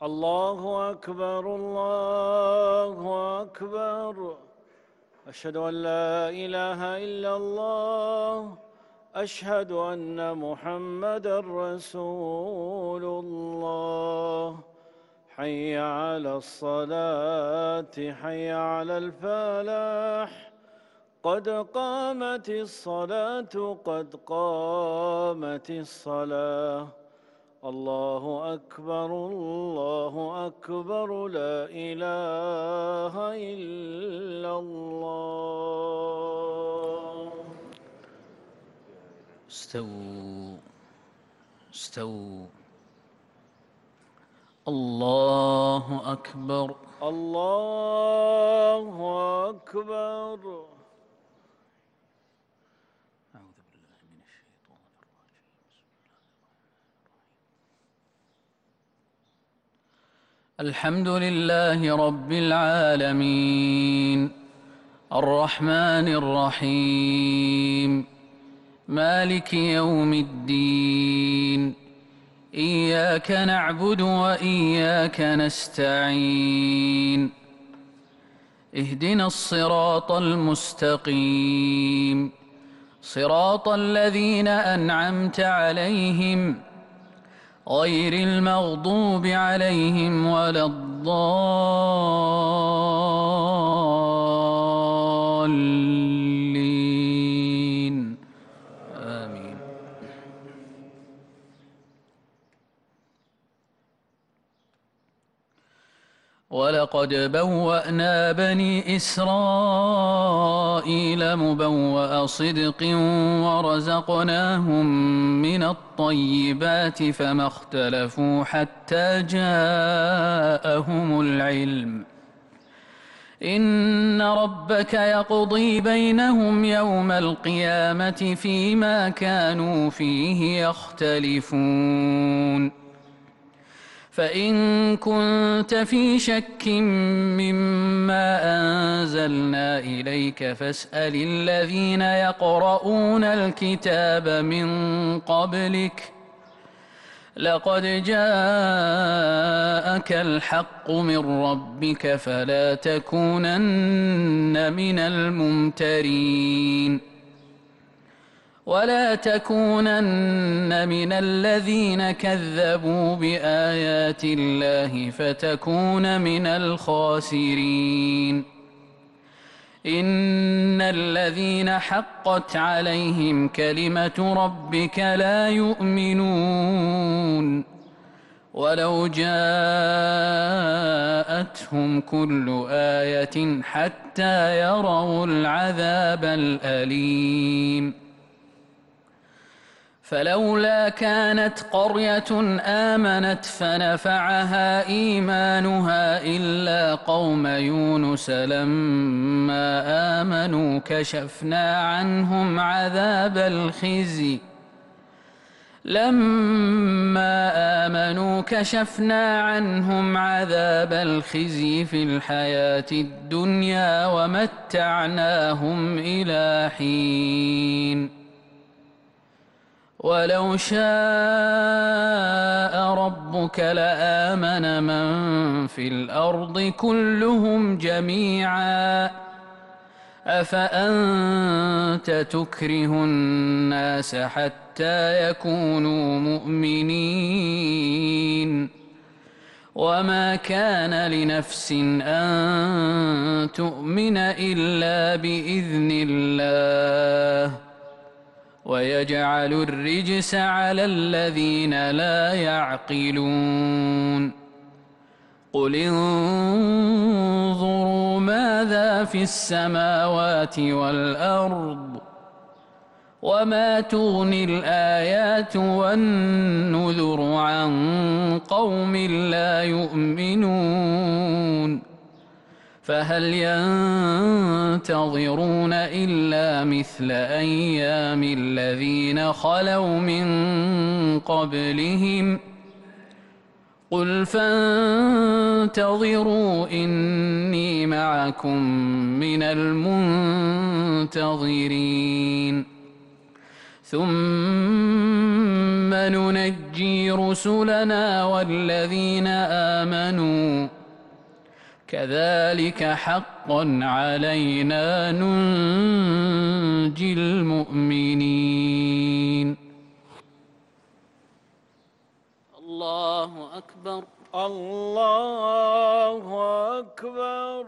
الله أكبر الله أكبر. أشهد أن لا إله إلا الله. أشهد أن محمدًا رسول الله. حي على الصلاة حي على الفلاح. قد قامت الصلاة قد قامت الصلاة. الله أكبر الله أكبر لا إله إلا الله. استووا استووا. الله أكبر الله أكبر. أعوذ بالله من الشيطان الرجيم. بسم الله الرحمن الرحيم. الحمد لله رب العالمين الرحمن الرحيم مالك يوم الدين. إياك نعبد وإياك نستعين. اهدنا الصراط المستقيم صراط الذين أنعمت عليهم غير المغضوب عليهم ولا الضالين آمين. ولقد بوأنا بني إسرائيل مبوأ صدق ورزقناهم من الطيبات فما اختلفوا حتى جاءهم العلم. إن ربك يقضي بينهم يوم القيامة فيما كانوا فيه يختلفون. فإن كنت في شك مما أنزلنا إليك فاسأل الذين يقرؤون الكتاب من قبلك لقد جاءك الحق من ربك فلا تكونن من الممترين ولا تكونن من الذين كذبوا بآيات الله فتكون من الخاسرين. إن الذين حقت عليهم كلمة ربك لا يؤمنون ولو جاءتهم كل آية حتى يروا العذاب الأليم. فلولا كانت قرية آمنت فنفعها إيمانها إلا قوم يونس لما آمنوا كشفنا عنهم عذاب الخزي في الحياة الدنيا ومتعناهم إلى حين. ولو شاء ربك لآمن من في الأرض كلهم جميعا أفأنت تكره الناس حتى يكونوا مؤمنين. وما كان لنفس أن تؤمن إلا بإذن الله ويجعل الرجس على الذين لا يعقلون. قل انظروا ماذا في السماوات والأرض وما تغني الآيات والنذر عن قوم لا يؤمنون. فهل ينتظرون إلا مثل أيام الذين خلوا من قبلهم قل فانتظروا إني معكم من المنتظرين. ثم ننجي رسلنا والذين آمنوا كذلك حقا علينا ننجي المؤمنين. الله أكبر. الله أكبر.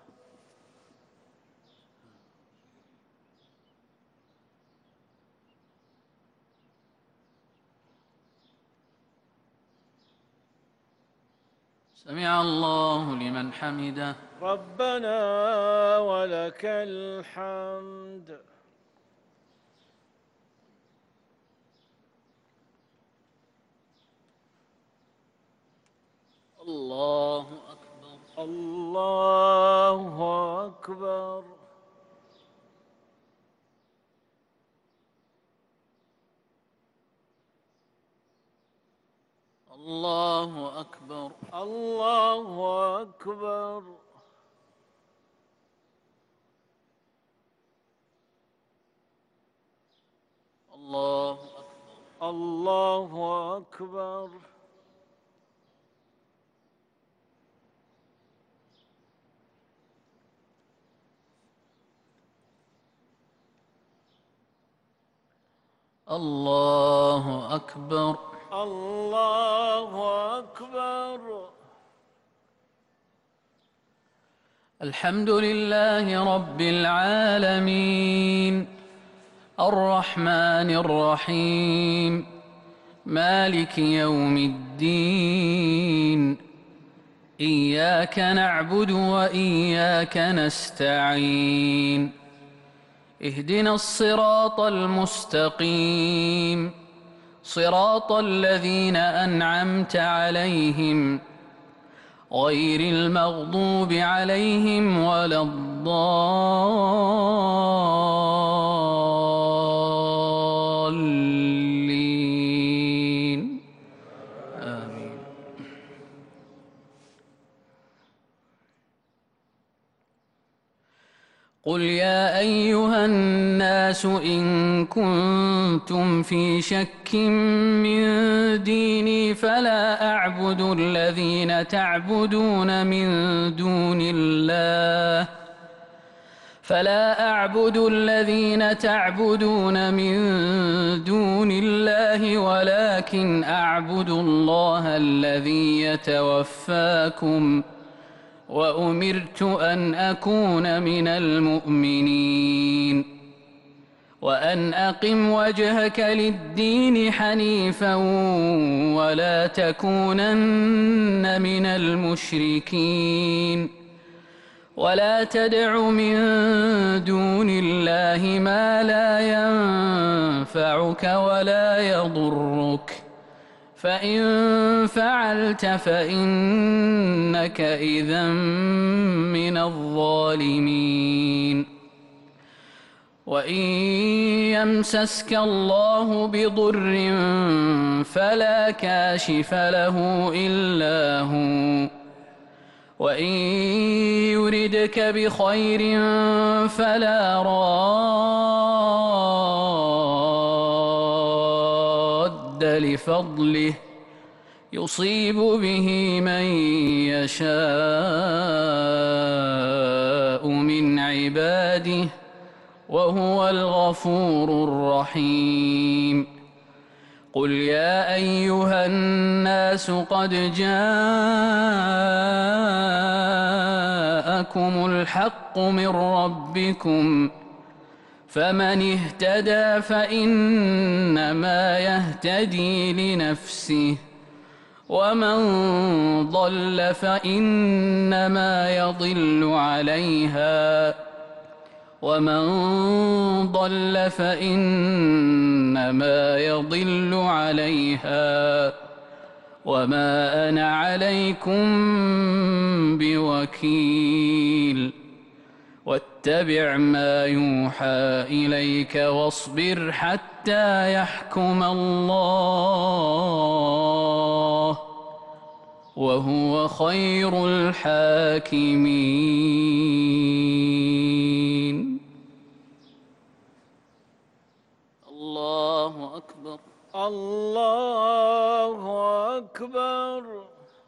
سمع الله لمن حمده. ربنا ولك الحمد. الله أكبر. الله أكبر. الله أكبر. الله أكبر. الله أكبر. الله أكبر. الله أكبر. الله أكبر. الحمد لله رب العالمين الرحمن الرحيم مالك يوم الدين إياك نعبد وإياك نستعين اهدنا الصراط المستقيم صراط الذين أنعمت عليهم غير المغضوب عليهم ولا الضالين آمين. قل يا أيها الناس إن كنتم في شك من ديني فلا أعبد الذين تعبدون من دون الله ولكن أعبد الله الذي يتوفاكم وأمرت أن أكون من المؤمنين وأن أقم وجهك للدين حنيفا ولا تكونن من المشركين ولا تدع من دون الله ما لا ينفعك ولا يضرك فإن فعلت فإنك إذا من الظالمين. وإن يمسسك الله بضر فلا كاشف له إلا هو وإن يردك بخير فلا راد لفضله يصيب به من يشاء من عباده وهو الغفور الرحيم. قل يا أيها الناس قد جاءكم الحق من ربكم فمن اهتدى فإنما يهتدي لنفسه ومن ضل فإنما يضل عليها ومن ضل فإنما يضل عليها وما أنا عليكم بوكيل. واتبع ما يوحى إليك واصبر حتى يحكم الله وهو خير الحاكمين. الله أكبر. الله أكبر.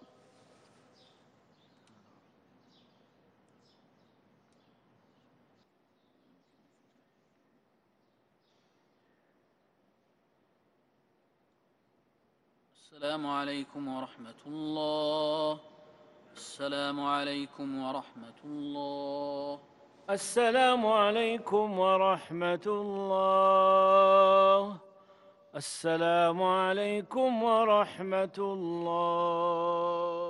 السلام عليكم ورحمة الله. السلام عليكم ورحمة الله. السلام عليكم ورحمة الله. السلام عليكم ورحمة الله.